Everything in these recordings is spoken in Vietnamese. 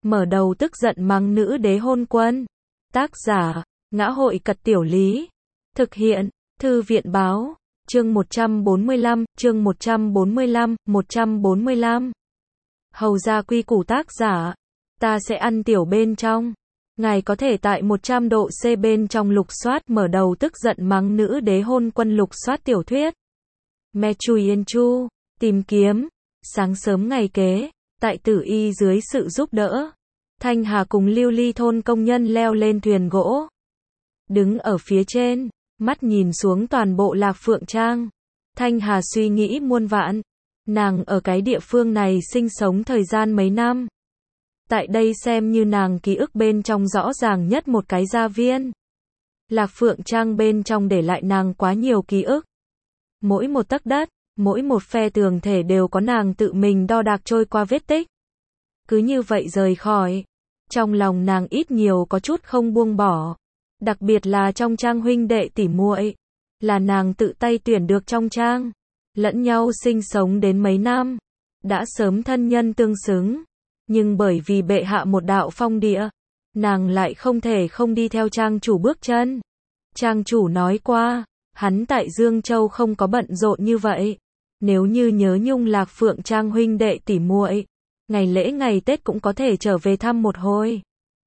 mở đầu tức giận mắng nữ đế hôn quân. Tác giả, Ngã hội Cật Tiểu Lý. Thực hiện, Thư viện Báo. Chương 145, chương 145. Hầu ra quy củ. Tác giả, ta sẽ ăn tiểu bên trong. Ngài có thể tại 100 độ C bên trong lục soát mở đầu tức giận mắng nữ đế hôn quân lục soát tiểu thuyết. Me Chui Yên Chu, tìm kiếm. Sáng sớm ngày kế, tại Tử Y dưới sự giúp đỡ, Thanh Hà cùng Lưu Ly thôn công nhân leo lên thuyền gỗ. Đứng ở phía trên, mắt nhìn xuống toàn bộ Lạc Phượng Trang. Thanh Hà suy nghĩ muôn vạn. Nàng ở cái địa phương này sinh sống thời gian mấy năm. Tại đây xem như nàng ký ức bên trong rõ ràng nhất một cái gia viên. Lạc Phượng Trang bên trong để lại nàng quá nhiều ký ức. Mỗi một tấc đất, mỗi một phe tường thể đều có nàng tự mình đo đạc trôi qua vết tích. Cứ như vậy rời khỏi. Trong lòng nàng ít nhiều có chút không buông bỏ. Đặc biệt là trong trang huynh đệ tỉ muội, là nàng tự tay tuyển được trong trang. Lẫn nhau sinh sống đến mấy năm. Đã sớm thân nhân tương xứng. Nhưng bởi vì bệ hạ một đạo phong địa, nàng lại không thể không đi theo trang chủ bước chân. Trang chủ nói qua, hắn tại Dương Châu không có bận rộn như vậy. Nếu như nhớ nhung Lạc Phượng Trang huynh đệ tỉ muội, ngày lễ ngày Tết cũng có thể trở về thăm một hồi.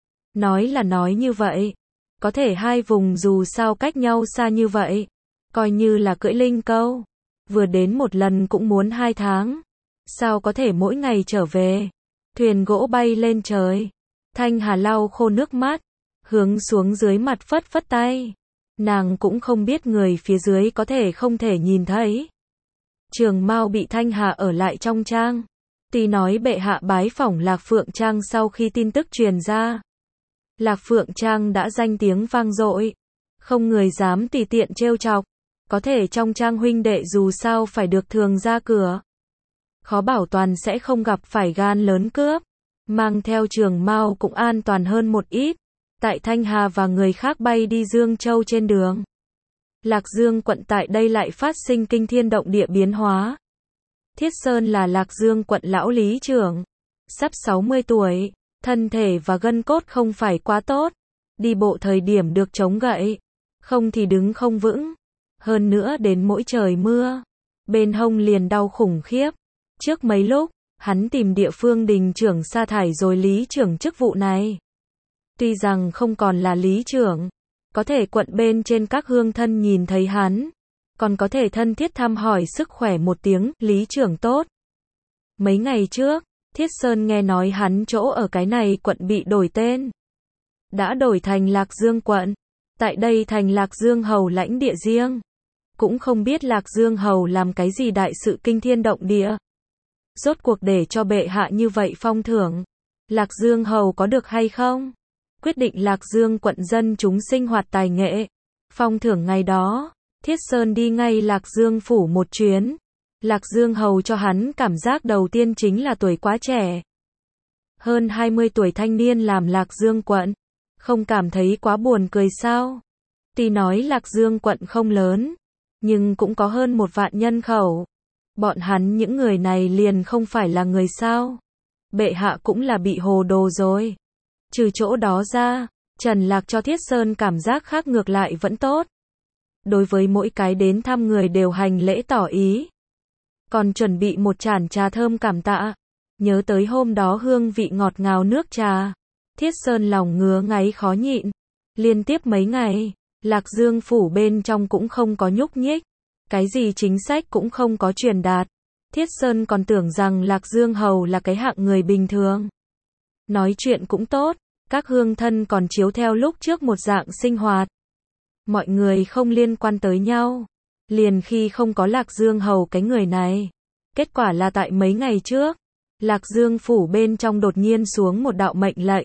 Nói là nói như vậy, có thể hai vùng dù sao cách nhau xa như vậy, coi như là cưỡi linh câu, vừa đến một lần cũng muốn 2 tháng. Sao có thể mỗi ngày trở về? Thuyền gỗ bay lên trời. Thanh Hà lau khô nước mắt, hướng xuống dưới mặt phất phất tay. Nàng cũng không biết người phía dưới có thể không thể nhìn thấy. Trường Mao bị Thanh Hà ở lại trong trang. Tuy nói bệ hạ bái phỏng Lạc Phượng Trang sau khi tin tức truyền ra. Lạc Phượng Trang đã danh tiếng vang dội. Không người dám tùy tiện trêu chọc. Có thể trong trang huynh đệ dù sao phải được thường ra cửa. Khó bảo toàn sẽ không gặp phải gan lớn cướp. Mang theo Trường Mao cũng an toàn hơn một ít. Tại Thanh Hà và người khác bay đi Dương Châu trên đường. Lạc Dương quận tại đây lại phát sinh kinh thiên động địa biến hóa. Thiết Sơn là Lạc Dương quận lão lý trưởng. Sắp 60 tuổi, thân thể và gân cốt không phải quá tốt. Đi bộ thời điểm được chống gậy. Không thì đứng không vững. Hơn nữa đến mỗi trời mưa, bên hông liền đau khủng khiếp. Trước mấy lúc, hắn tìm địa phương đình trưởng sa thải rồi lý trưởng chức vụ này. Tuy rằng không còn là lý trưởng, có thể quận bên trên các hương thân nhìn thấy hắn, còn có thể thân thiết thăm hỏi sức khỏe một tiếng, lý trưởng tốt. Mấy ngày trước, Thiết Sơn nghe nói hắn chỗ ở cái này quận bị đổi tên. Đã đổi thành Lạc Dương quận. Tại đây thành Lạc Dương hầu lãnh địa riêng. Cũng không biết Lạc Dương hầu làm cái gì đại sự kinh thiên động địa. Rốt cuộc để cho bệ hạ như vậy phong thưởng. Lạc Dương hầu có được hay không? Quyết định Lạc Dương quận dân chúng sinh hoạt tài nghệ. Phong thưởng ngày đó, Thiết Sơn đi ngay Lạc Dương phủ một chuyến. Lạc Dương hầu cho hắn cảm giác đầu tiên chính là tuổi quá trẻ. Hơn 20 tuổi thanh niên làm Lạc Dương quận. Không cảm thấy quá buồn cười sao? Tuy nói Lạc Dương quận không lớn, nhưng cũng có hơn 1 vạn nhân khẩu. Bọn hắn những người này liền không phải là người sao? Bệ hạ cũng là bị hồ đồ rồi. Trừ chỗ đó ra, Trần Lạc cho Thiết Sơn cảm giác khác ngược lại vẫn tốt. Đối với mỗi cái đến thăm người đều hành lễ tỏ ý. Còn chuẩn bị một chản trà thơm cảm tạ. Nhớ tới hôm đó hương vị ngọt ngào nước trà. Thiết Sơn lòng ngứa ngáy khó nhịn. Liên tiếp mấy ngày, Lạc Dương phủ bên trong cũng không có nhúc nhích. Cái gì chính sách cũng không có truyền đạt. Thiết Sơn còn tưởng rằng Lạc Dương hầu là cái hạng người bình thường. Nói chuyện cũng tốt, các hương thân còn chiếu theo lúc trước một dạng sinh hoạt. Mọi người không liên quan tới nhau. Liền khi không có Lạc Dương hầu cái người này. Kết quả là tại mấy ngày trước, Lạc Dương phủ bên trong đột nhiên xuống một đạo mệnh lệnh.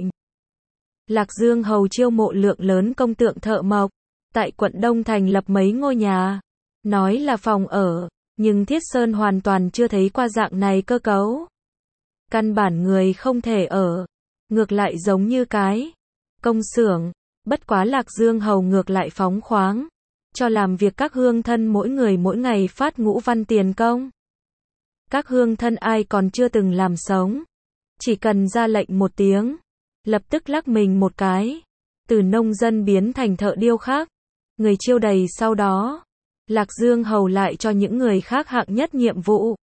Lạc Dương hầu chiêu mộ lượng lớn công tượng thợ mộc. Tại quận Đông thành lập mấy ngôi nhà. Nói là phòng ở, nhưng Thiết Sơn hoàn toàn chưa thấy qua dạng này cơ cấu. Căn bản người không thể ở. Ngược lại giống như cái công xưởng. Bất quá Lạc Dương hầu ngược lại phóng khoáng. Cho làm việc các hương thân mỗi người mỗi ngày phát ngũ văn tiền công. Các hương thân ai còn chưa từng làm sống. Chỉ cần ra lệnh một tiếng, lập tức lắc mình một cái, từ nông dân biến thành thợ điêu khắc. Người chiêu đầy sau đó, Lạc Dương Hầu lại cho những người khác hạng nhất nhiệm vụ.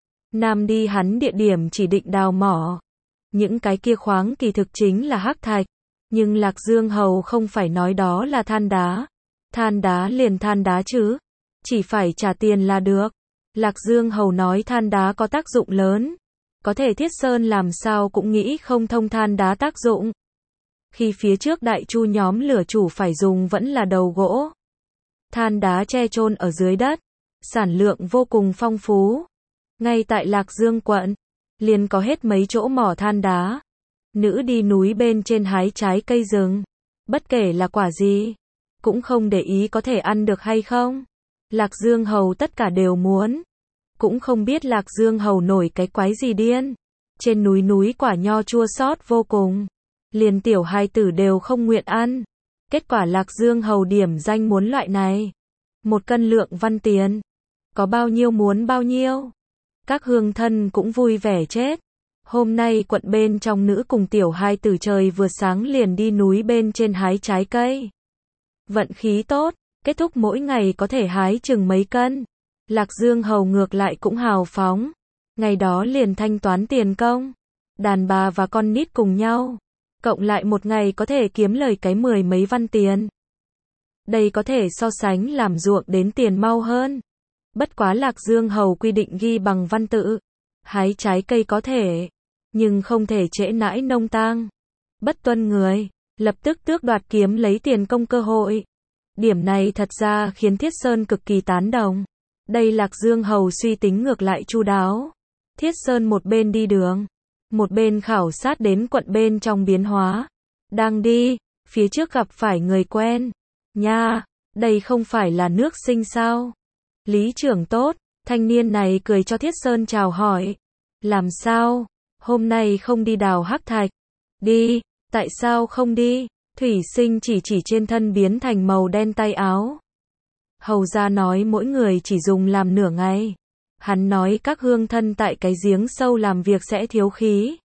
Nam đi hắn địa điểm chỉ định đào mỏ. Những cái kia khoáng kỳ thực chính là hắc thạch, nhưng Lạc Dương Hầu không phải nói đó là than đá. Than đá liền than đá chứ, chỉ phải trả tiền là được. Lạc Dương Hầu nói than đá có tác dụng lớn, có thể Thiết Sơn làm sao cũng nghĩ không thông than đá tác dụng. Khi phía trước Đại Chu nhóm lửa chủ phải dùng vẫn là đầu gỗ. Than đá che chôn ở dưới đất, sản lượng vô cùng phong phú. Ngay tại Lạc Dương quận, liền có hết mấy chỗ mỏ than đá. Nữ đi núi bên trên hái trái cây rừng, bất kể là quả gì, cũng không để ý có thể ăn được hay không. Lạc Dương Hầu tất cả đều muốn. Cũng không biết Lạc Dương Hầu nổi cái quái gì điên. Trên núi quả nho chua xót vô cùng. Liền tiểu hài tử đều không nguyện ăn. Kết quả Lạc Dương Hầu điểm danh muốn loại này. 1 cân lượng văn tiền. Có bao nhiêu muốn bao nhiêu. Các hương thân cũng vui vẻ chết. Hôm nay quận bên trong nữ cùng tiểu hài tử trời vừa sáng liền đi núi bên trên hái trái cây. Vận khí tốt, kết thúc mỗi ngày có thể hái chừng mấy cân. Lạc Dương Hầu ngược lại cũng hào phóng. Ngày đó liền thanh toán tiền công. Đàn bà và con nít cùng nhau. Cộng lại một ngày có thể kiếm lời cái 10 mấy văn tiền. Đây có thể so sánh làm ruộng đến tiền mau hơn. Bất quá Lạc Dương Hầu quy định ghi bằng văn tự. Hái trái cây có thể, nhưng không thể trễ nãi nông tang. Bất tuân người, lập tức tước đoạt kiếm lấy tiền công cơ hội. Điểm này thật ra khiến Thiết Sơn cực kỳ tán đồng. Đây Lạc Dương Hầu suy tính ngược lại chu đáo. Thiết Sơn một bên đi đường, một bên khảo sát đến quận bên trong biến hóa. Đang đi, phía trước gặp phải người quen. Nha, đây không phải là nước Sinh sao? Lý trưởng tốt, thanh niên này cười cho Thiết Sơn chào hỏi. Làm sao? Hôm nay không đi đào hắc thạch. Đi, tại sao không đi? Thủy Sinh chỉ trên thân biến thành màu đen tay áo. Hầu gia nói mỗi người chỉ dùng làm nửa ngày. Hắn nói các hương thân tại cái giếng sâu làm việc sẽ thiếu khí.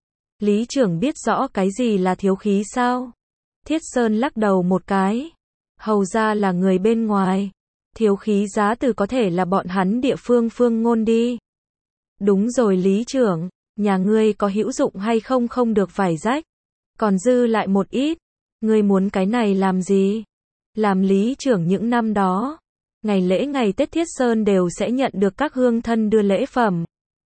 Lý trưởng biết rõ cái gì là thiếu khí sao? Thiết Sơn lắc đầu một cái. Hầu gia là người bên ngoài. Thiếu khí giá từ có thể là bọn hắn địa phương phương ngôn đi. Đúng rồi Lý trưởng, nhà ngươi có hữu dụng hay không không được vải rách. Còn dư lại một ít. Ngươi muốn cái này làm gì? Làm lý trưởng những năm đó. Ngày lễ ngày Tết Thiết Sơn đều sẽ nhận được các hương thân đưa lễ phẩm.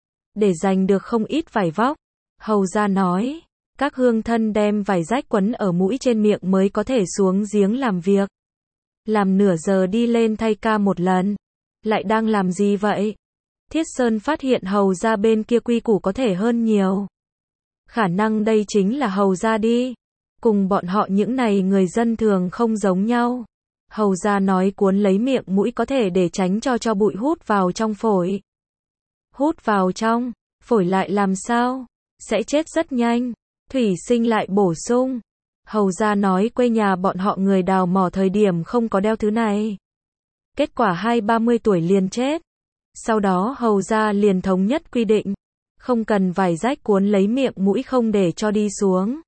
Để giành được không ít vải vóc. Hầu gia nói, các hương thân đem vải rách quấn ở mũi trên miệng mới có thể xuống giếng làm việc. Làm nửa giờ đi lên thay ca một lần. Lại đang làm gì vậy? Thiết Sơn phát hiện hầu gia bên kia quy củ có thể hơn nhiều. Khả năng đây chính là hầu gia đi. Cùng bọn họ những này người dân thường không giống nhau. Hầu gia nói cuốn lấy miệng mũi có thể để tránh cho bụi hút vào trong phổi. Hút vào trong, phổi lại làm sao? Sẽ chết rất nhanh. Thủy Sinh lại bổ sung. Hầu gia nói quê nhà bọn họ người đào mỏ thời điểm không có đeo thứ này. Kết quả 20-30 tuổi liền chết. Sau đó hầu gia liền thống nhất quy định. Không cần vải rách cuốn lấy miệng mũi không để cho đi xuống.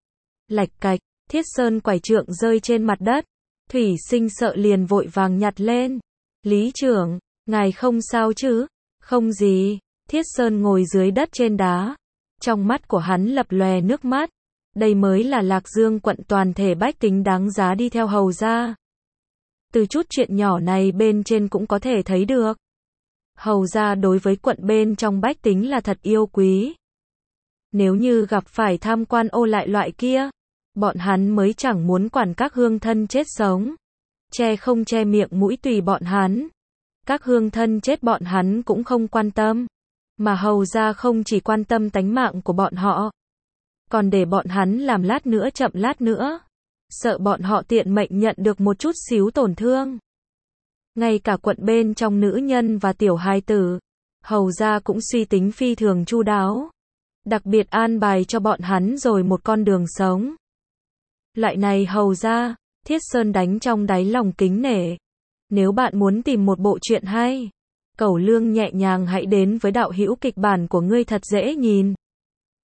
Lạch cạch, Thiết Sơn quải trượng rơi trên mặt đất. Thủy Sinh sợ liền vội vàng nhặt lên. Lý trưởng, ngài không sao chứ? Không gì. Thiết Sơn ngồi dưới đất trên đá. Trong mắt của hắn lập lòe nước mắt. Đây mới là Lạc Dương quận toàn thể bách tính đáng giá đi theo hầu gia. Từ chút chuyện nhỏ này bên trên cũng có thể thấy được. Hầu gia đối với quận bên trong bách tính là thật yêu quý. Nếu như gặp phải tham quan ô lại loại kia, bọn hắn mới chẳng muốn quản các hương thân chết sống. Che không che miệng mũi tùy bọn hắn. Các hương thân chết bọn hắn cũng không quan tâm. Mà hầu gia không chỉ quan tâm tánh mạng của bọn họ, còn để bọn hắn làm lát nữa chậm lát nữa. Sợ bọn họ tiện mệnh nhận được một chút xíu tổn thương. Ngay cả quận bên trong nữ nhân và tiểu hài tử, hầu gia cũng suy tính phi thường chu đáo. Đặc biệt an bài cho bọn hắn rồi một con đường sống. Loại này hầu gia, Thiết Sơn đánh trong đáy lòng kính nể. Nếu bạn muốn tìm một bộ truyện hay, Cẩu Lương nhẹ nhàng hãy đến với đạo hữu kịch bản của ngươi thật dễ nhìn.